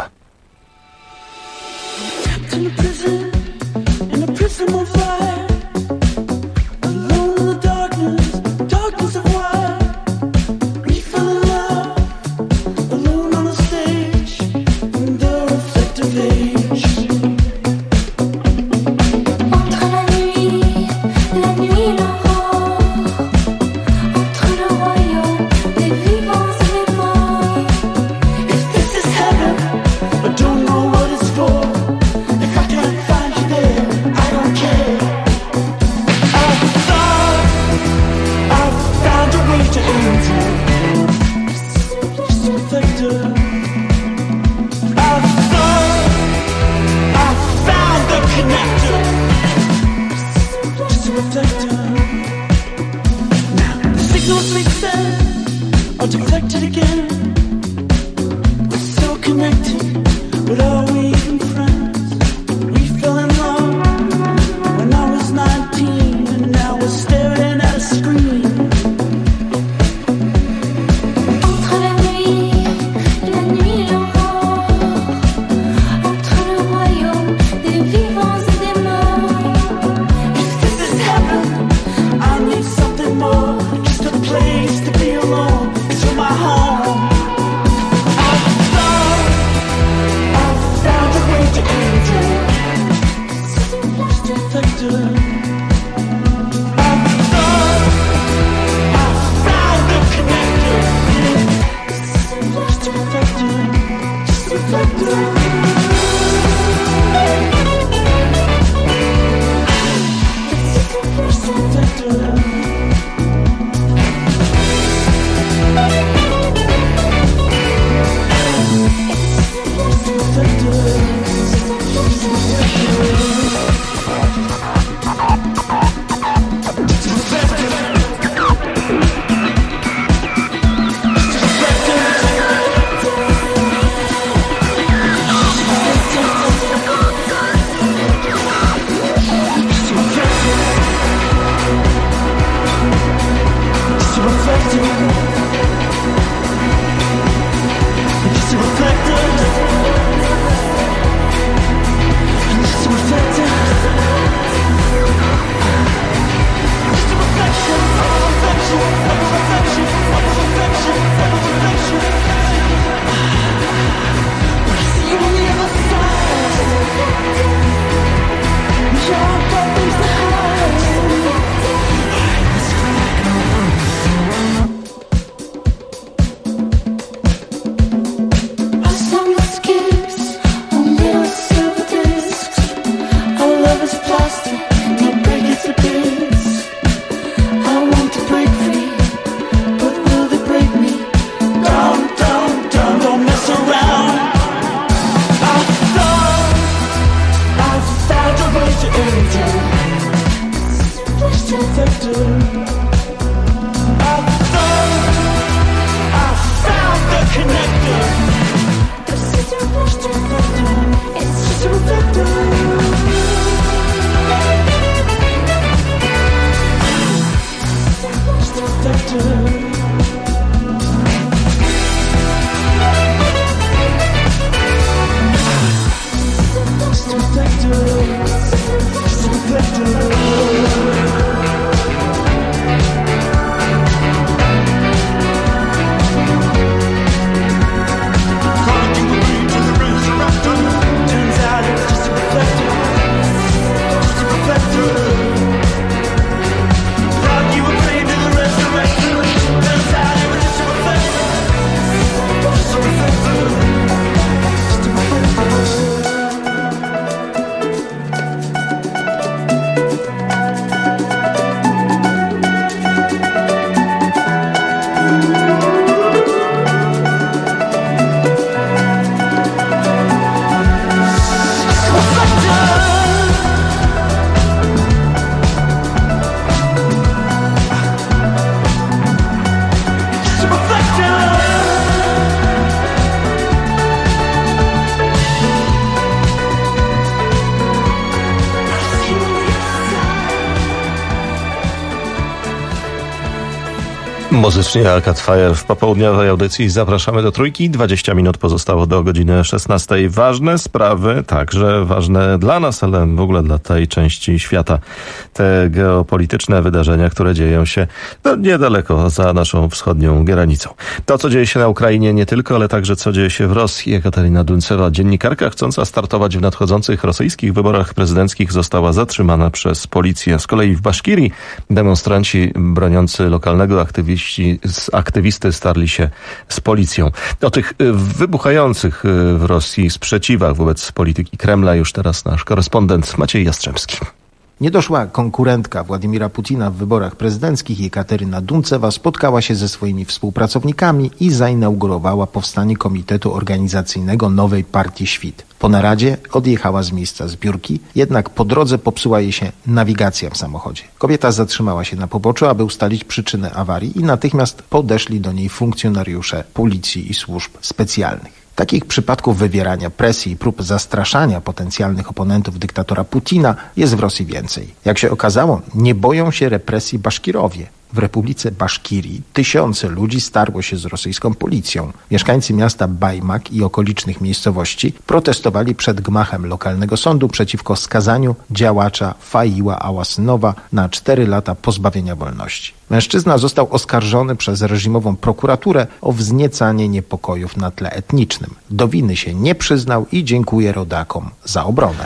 Muzycznie Arcade Fire w popołudniowej audycji. Zapraszamy do Trójki. 20 minut pozostało do godziny 16. Ważne sprawy, także ważne dla nas, ale w ogóle dla tej części świata. Te geopolityczne wydarzenia, które dzieją się niedaleko za naszą wschodnią granicą. To, co dzieje się na Ukrainie nie tylko, ale także co dzieje się w Rosji. Katarina Duńcewa, dziennikarka chcąca startować w nadchodzących rosyjskich wyborach prezydenckich, została zatrzymana przez policję. Z kolei w Baszkirii demonstranci broniący lokalnego aktywisty starli się z policją. O tych wybuchających w Rosji sprzeciwach wobec polityki Kremla już teraz nasz korespondent Maciej Jastrzębski. Niedoszła konkurentka Władimira Putina w wyborach prezydenckich, Jekateryna Duńcewa, spotkała się ze swoimi współpracownikami i zainaugurowała powstanie komitetu organizacyjnego nowej partii Świt. Po naradzie odjechała z miejsca zbiórki, jednak po drodze popsuła jej się nawigacja w samochodzie. Kobieta zatrzymała się na poboczu, aby ustalić przyczynę awarii i natychmiast podeszli do niej funkcjonariusze policji i służb specjalnych. Takich przypadków wywierania presji i prób zastraszania potencjalnych oponentów dyktatora Putina jest w Rosji więcej. Jak się okazało, nie boją się represji Baszkirowie. W Republice Baszkirii tysiące ludzi starło się z rosyjską policją. Mieszkańcy miasta Bajmak i okolicznych miejscowości protestowali przed gmachem lokalnego sądu przeciwko skazaniu działacza Faiła Ałasynowa na 4 lata pozbawienia wolności. Mężczyzna został oskarżony przez reżimową prokuraturę o wzniecanie niepokojów na tle etnicznym. Do winy się nie przyznał i dziękuję rodakom za obronę.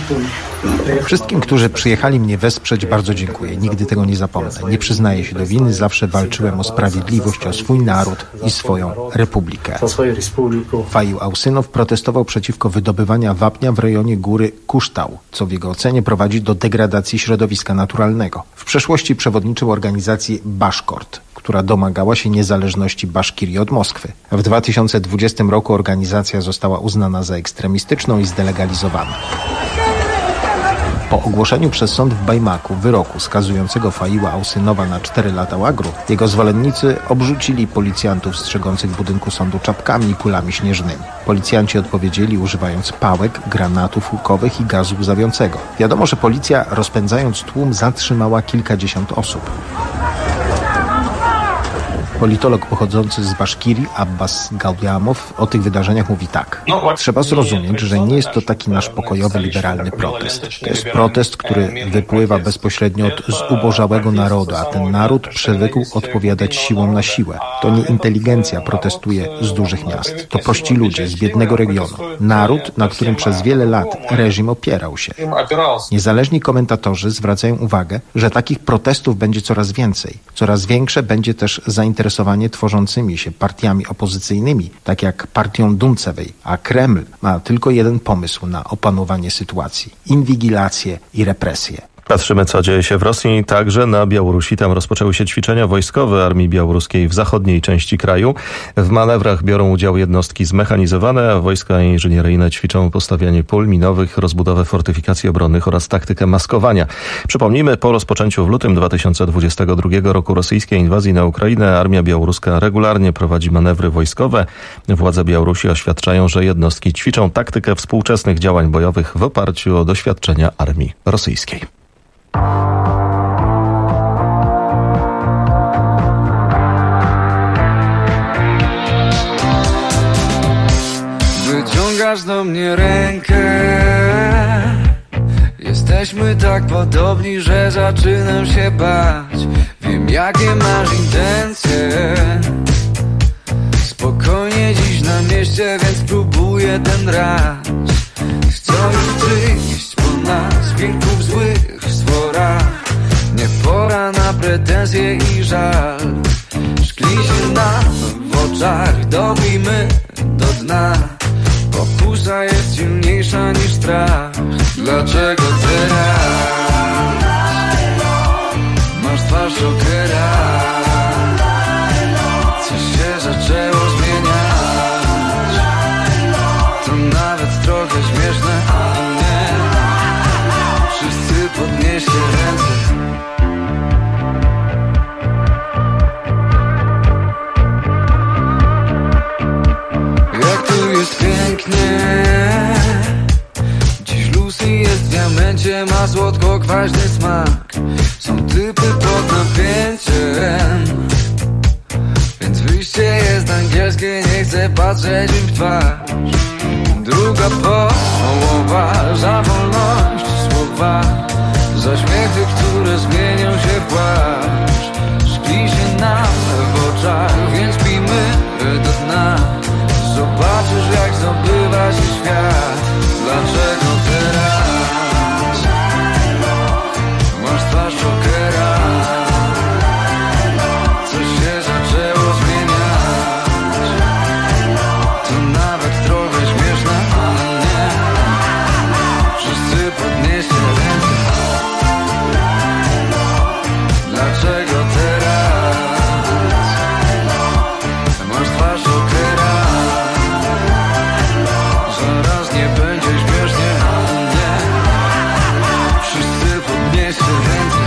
Wszystkim, którzy przyjechali mnie wesprzeć, bardzo dziękuję. Nigdy tego nie zapomnę. Nie przyznaję się do winy, zawsze walczyłem o sprawiedliwość, o swój naród i swoją republikę. Faił Ałasynow protestował przeciwko wydobywaniu wapnia w rejonie góry Kuształ, co w jego ocenie prowadzi do degradacji środowiska naturalnego. W przeszłości przewodniczył organizacji Baszkort, która domagała się niezależności Baszkirii od Moskwy. W 2020 roku organizacja została uznana za ekstremistyczną i zdelegalizowana. Po ogłoszeniu przez sąd w Bajmaku wyroku skazującego Faiła Ałasynowa na 4 lata łagru, jego zwolennicy obrzucili policjantów strzegących budynku sądu czapkami i kulami śnieżnymi. Policjanci odpowiedzieli używając pałek, granatów łukowych i gazu łzawiącego. Wiadomo, że policja, rozpędzając tłum, zatrzymała kilkadziesiąt osób. Politolog pochodzący z Baszkirii, Abbas Gaudiamow, o tych wydarzeniach mówi tak. Trzeba zrozumieć, że nie jest to taki nasz pokojowy, liberalny protest. To jest protest, który wypływa bezpośrednio od zubożałego narodu, a ten naród przywykł odpowiadać siłą na siłę. To nie inteligencja protestuje z dużych miast. To prości ludzie z biednego regionu. Naród, na którym przez wiele lat reżim opierał się. Niezależni komentatorzy zwracają uwagę, że takich protestów będzie coraz więcej. Coraz większe będzie też zainteresowanie tworzącymi się partiami opozycyjnymi, tak jak partią Duńcewej, a Kreml ma tylko jeden pomysł na opanowanie sytuacji: inwigilację i represję. Patrzymy, co dzieje się w Rosji, także na Białorusi. Tam rozpoczęły się ćwiczenia wojskowe armii białoruskiej w zachodniej części kraju. W manewrach biorą udział jednostki zmechanizowane, a wojska inżynieryjne ćwiczą postawianie pól minowych, rozbudowę fortyfikacji obronnych oraz taktykę maskowania. Przypomnijmy, po rozpoczęciu w lutym 2022 roku rosyjskiej inwazji na Ukrainę armia białoruska regularnie prowadzi manewry wojskowe. Władze Białorusi oświadczają, że jednostki ćwiczą taktykę współczesnych działań bojowych w oparciu o doświadczenia armii rosyjskiej. Wyciągasz do mnie rękę. Jesteśmy tak podobni, że zaczynam się bać. Wiem, jakie masz intencje. Spokojnie dziś na mieście, więc próbuję ten raz. Chcesz przyjść po nas, wilków złych stworach. Nie pora na pretensje i żal. Szkli się nam w oczach, dobijmy do dna. Pokusa jest silniejsza niż strach. Dlaczego teraz masz twarz okera? Coś się zaczęło zmieniać. To nawet trochę śmieszne, ale nie. Wszyscy podnieście ręce. Jak tu jest pięknie. Dziś Lucy jest w diamencie, ma słodko-kwaśny smak. Są typy pod napięciem. chcę patrzeć im w twarz. Druga połowa za wolność słowa, za śmiechy, które zmienią się w płaszcz. Szkli się nam w oczach, więc pijmy do dna. Zobaczysz, jak zdobywa się świat. Dlaczego teraz masz twarz Jokera? Coś się zaczęło zmieniać. To nawet trochę śmieszne, ale nie. Wszyscy podnieście ręce. Dlaczego teraz masz twarz Jokera? Zaraz nie będzie śmiesznie, ale nie. Wszyscy podnieście ręce.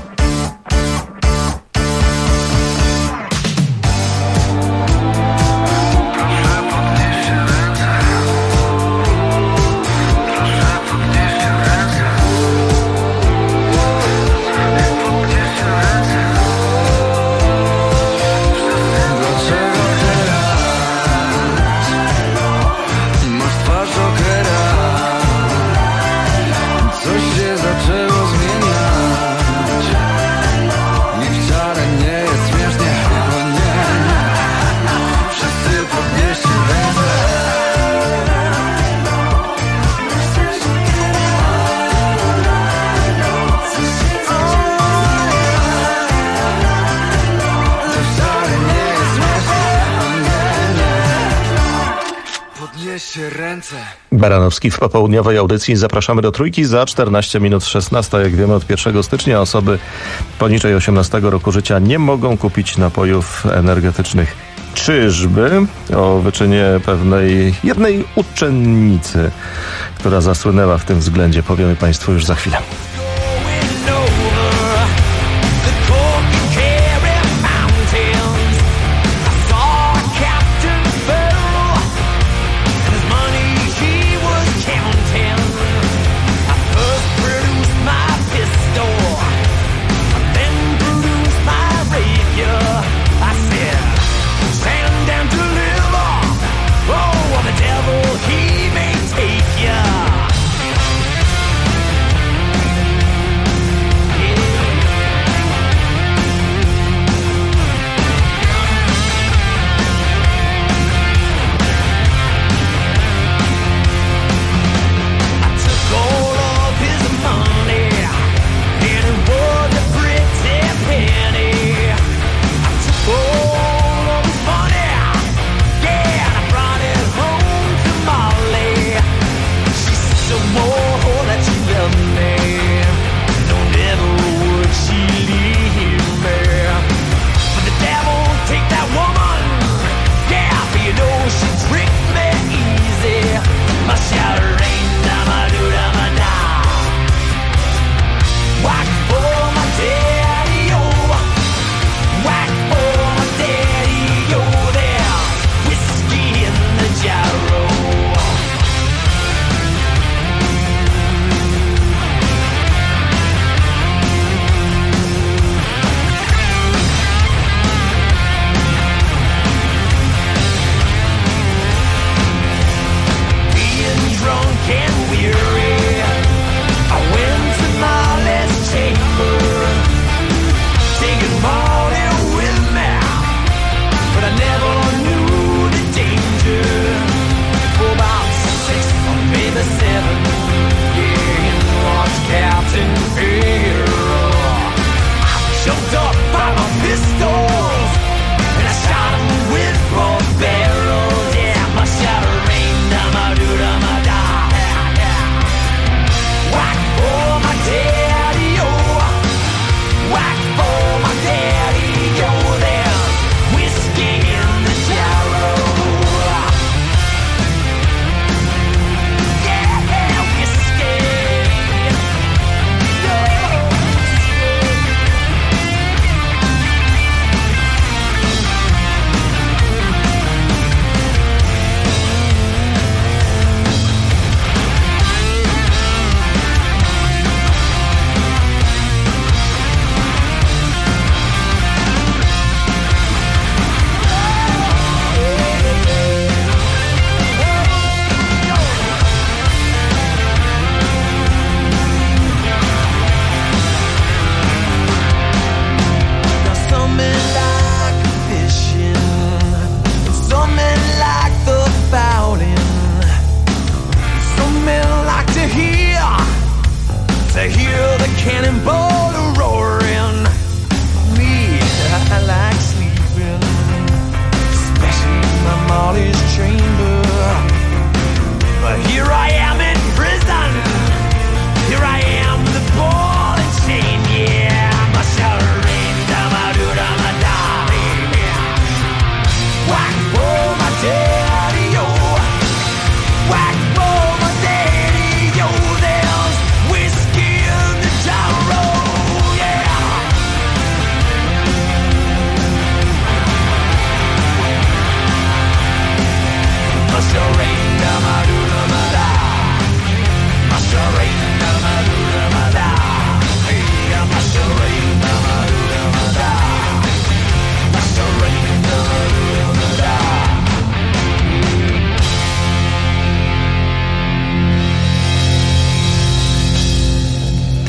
Baranowski w popołudniowej audycji. Zapraszamy do Trójki za 14 minut 16. Jak wiemy, od 1 stycznia osoby poniżej 18 roku życia nie mogą kupić napojów energetycznych. Czyżby? O wyczynie pewnej jednej uczennicy, która zasłynęła w tym względzie, powiemy Państwu już za chwilę.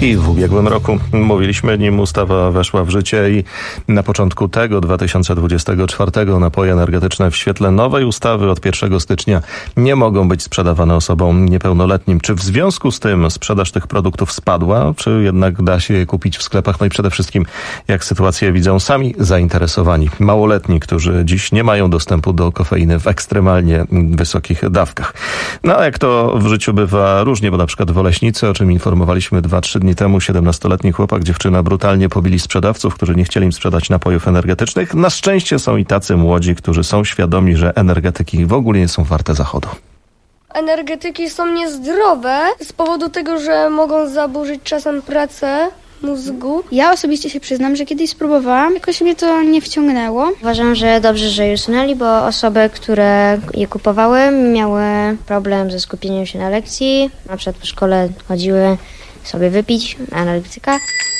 energetyki w ubiegłym roku. Mówiliśmy, nim ustawa weszła w życie i na początku tego 2024 napoje energetyczne w świetle nowej ustawy od 1 stycznia nie mogą być sprzedawane osobom niepełnoletnim. Czy w związku z tym sprzedaż tych produktów spadła, czy jednak da się je kupić w sklepach? No i przede wszystkim, jak sytuację widzą sami zainteresowani małoletni, którzy dziś nie mają dostępu do kofeiny w ekstremalnie wysokich dawkach. No a jak to w życiu bywa różnie, bo na przykład w Oleśnicy, o czym informowaliśmy 2-3 dni temu, 17-letni chłopak, dziewczyna brutalnie pobili sprzedawców, którzy nie chcieli im sprzedać napojów energetycznych. Na szczęście są i tacy młodzi, którzy są świadomi, że energetyki w ogóle nie są warte zachodu. Energetyki są niezdrowe z powodu tego, że mogą zaburzyć czasem pracę mózgu. Ja osobiście się przyznam, że kiedyś spróbowałam, jakoś mnie to nie wciągnęło. Uważam, że dobrze, że je usunęli, bo osoby, które je kupowały, miały problem ze skupieniem się na lekcji. Na przykład po szkole chodziły sobie wypić energetyka.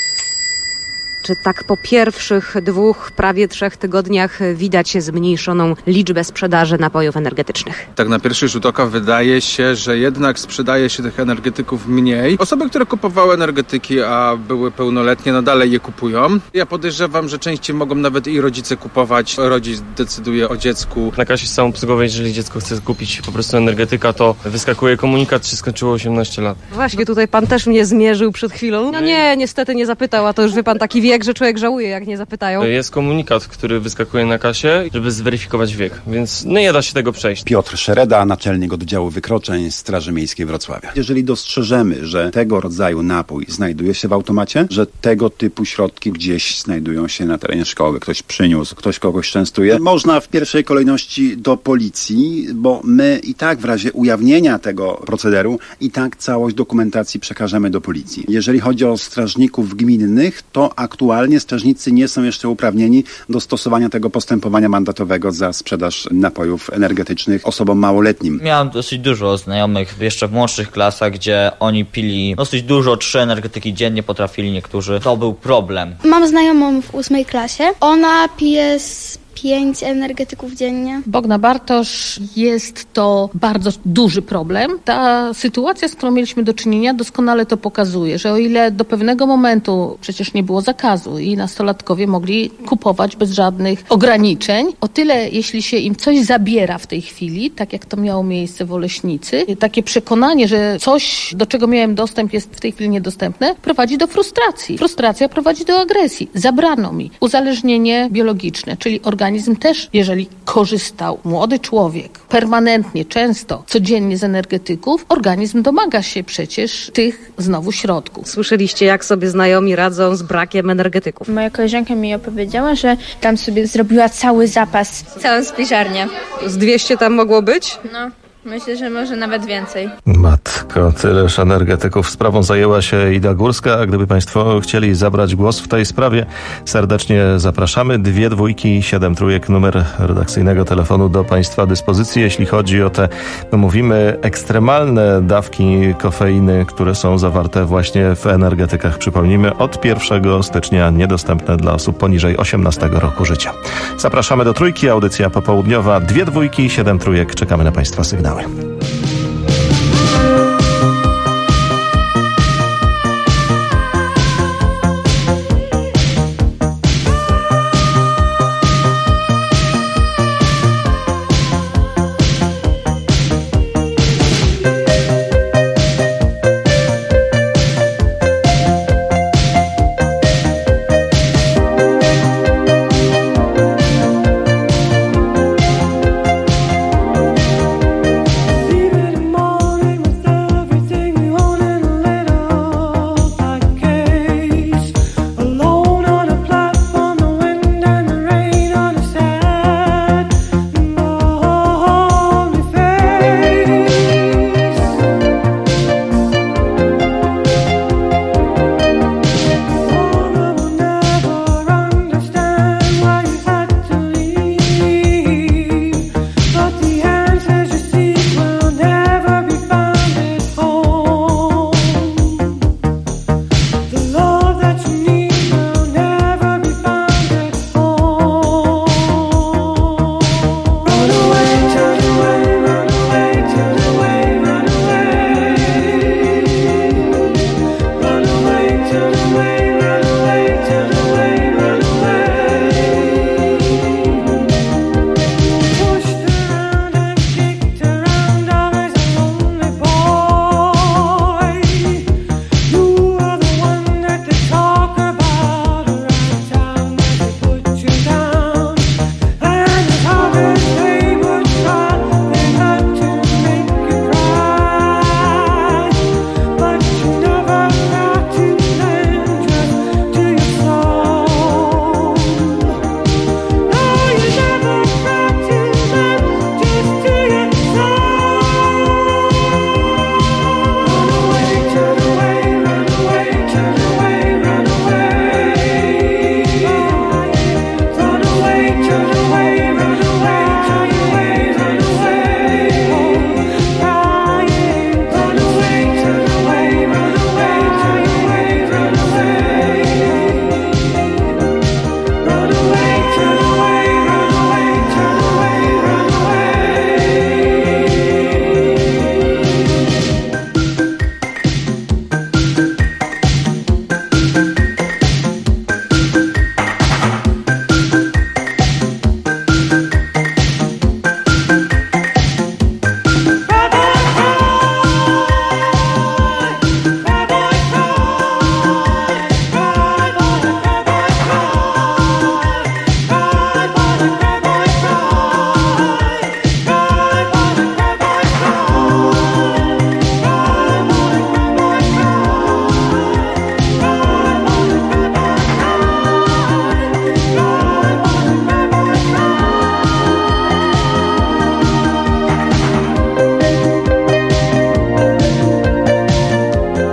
Czy tak po pierwszych 2, prawie 3 tygodniach widać zmniejszoną liczbę sprzedaży napojów energetycznych? Tak na pierwszy rzut oka wydaje się, że jednak sprzedaje się tych energetyków mniej. Osoby, które kupowały energetyki, a były pełnoletnie, no dalej je kupują. Ja podejrzewam, że częściej mogą nawet i rodzice kupować. Rodzic decyduje o dziecku. Na kasie samoobsługowej, jeżeli dziecko chce kupić po prostu energetyka, to wyskakuje komunikat, czy skończyło 18 lat. Właśnie tutaj pan też mnie zmierzył przed chwilą. No nie, niestety nie zapytał, a to już wie pan taki wiek, że człowiek żałuje, jak nie zapytają. Jest komunikat, który wyskakuje na kasie, żeby zweryfikować wiek, więc nie da się tego przejść. Piotr Szereda, naczelnik oddziału wykroczeń Straży Miejskiej Wrocławia. Jeżeli dostrzeżemy, że tego rodzaju napój znajduje się w automacie, że tego typu środki gdzieś znajdują się na terenie szkoły, ktoś przyniósł, ktoś kogoś częstuje, można w pierwszej kolejności do policji, bo my i tak w razie ujawnienia tego procederu i tak całość dokumentacji przekażemy do policji. Jeżeli chodzi o strażników gminnych, to aktualnie strażnicy nie są jeszcze uprawnieni do stosowania tego postępowania mandatowego za sprzedaż napojów energetycznych osobom małoletnim. Miałem dosyć dużo znajomych jeszcze w młodszych klasach, gdzie oni pili dosyć dużo, 3 energetyki dziennie potrafili niektórzy. To był problem. Mam znajomą w 8 klasie. Ona pije 5 energetyków dziennie. Bogna Bartosz, jest to bardzo duży problem. Ta sytuacja, z którą mieliśmy do czynienia, doskonale to pokazuje, że o ile do pewnego momentu przecież nie było zakazu i nastolatkowie mogli kupować bez żadnych ograniczeń, o tyle jeśli się im coś zabiera w tej chwili, tak jak to miało miejsce w Oleśnicy, takie przekonanie, że coś, do czego miałem dostęp, jest w tej chwili niedostępne, prowadzi do frustracji. Frustracja prowadzi do agresji. Zabrano mi uzależnienie biologiczne, czyli organizm też, jeżeli korzystał młody człowiek permanentnie, często, codziennie z energetyków, organizm domaga się przecież tych znowu środków. Słyszeliście, jak sobie znajomi radzą z brakiem energetyków? Moja koleżanka mi opowiedziała, że tam sobie zrobiła cały zapas, całą spiżarnię. Z 200 tam mogło być? No. Myślę, że może nawet więcej. Matko, tyleż energetyków. Sprawą zajęła się Ida Górska, a gdyby państwo chcieli zabrać głos w tej sprawie, serdecznie zapraszamy. 2 dwójki, 7 trójek, numer redakcyjnego telefonu do państwa dyspozycji. Jeśli chodzi o te, no mówimy, ekstremalne dawki kofeiny, które są zawarte właśnie w energetykach. Przypomnijmy, od 1 stycznia niedostępne dla osób poniżej 18 roku życia. Zapraszamy do Trójki, audycja popołudniowa. 2 dwójki, 7 trójek. Czekamy na państwa sygnały.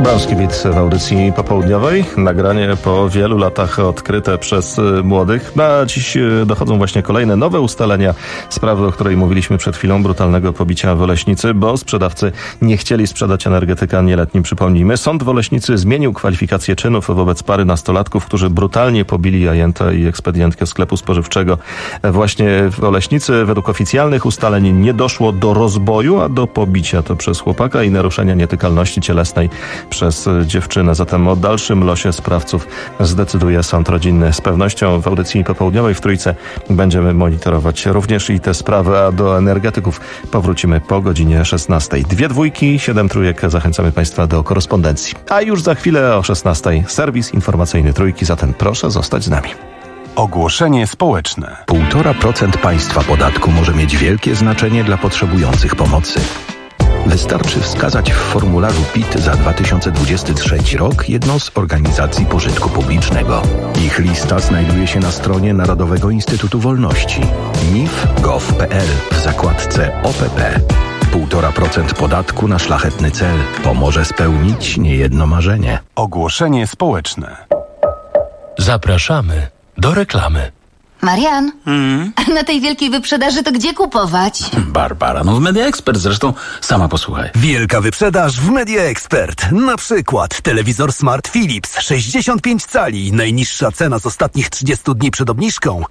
Polski Beat w audycji popołudniowej. Nagranie po wielu latach odkryte przez młodych. A dziś dochodzą właśnie kolejne nowe ustalenia sprawy, o której mówiliśmy przed chwilą, brutalnego pobicia w Oleśnicy, bo sprzedawcy nie chcieli sprzedać energetyka nieletnim. Przypomnijmy, sąd w Oleśnicy zmienił kwalifikację czynów wobec pary nastolatków, którzy brutalnie pobili ajenta i ekspedientkę sklepu spożywczego. Właśnie w Oleśnicy według oficjalnych ustaleń nie doszło do rozboju, a do pobicia to przez chłopaka i naruszenia nietykalności cielesnej przez dziewczynę. Zatem o dalszym losie sprawców zdecyduje sąd rodzinny. Z pewnością w audycji popołudniowej w Trójce będziemy monitorować również i te sprawy, a do energetyków powrócimy po godzinie 16. 2 dwójki, 7 trójek. Zachęcamy Państwa do korespondencji. A już za chwilę o 16 serwis informacyjny Trójki, zatem proszę zostać z nami. Ogłoszenie społeczne. 1,5% państwa podatku może mieć wielkie znaczenie dla potrzebujących pomocy. Wystarczy wskazać w formularzu PIT za 2023 rok jedną z organizacji pożytku publicznego. Ich lista znajduje się na stronie Narodowego Instytutu Wolności mif.gov.pl w zakładce OPP. 1,5% podatku na szlachetny cel pomoże spełnić niejedno marzenie. Ogłoszenie społeczne. Zapraszamy do reklamy. Marian, na tej wielkiej wyprzedaży to gdzie kupować? Barbara, no w Media Expert, zresztą sama posłuchaj. Wielka wyprzedaż w Media Expert. Na przykład telewizor Smart Philips 65 cali. Najniższa cena z ostatnich 30 dni przed obniżką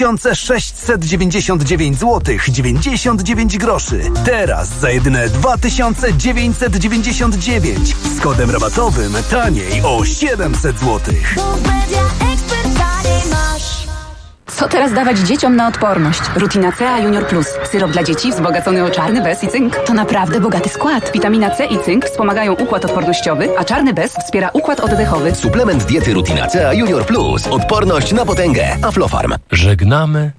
3699 zł 99 groszy. Teraz za jedyne 2999 z kodem rabatowym taniej o 700 zł. Co teraz dawać dzieciom na odporność? Rutinacea Junior Plus. Syrop dla dzieci wzbogacony o czarny bez i cynk. To naprawdę bogaty skład. Witamina C i cynk wspomagają układ odpornościowy, a czarny bez wspiera układ oddechowy. Suplement diety Rutinacea Junior Plus. Odporność na potęgę. Aflofarm. Żegnamy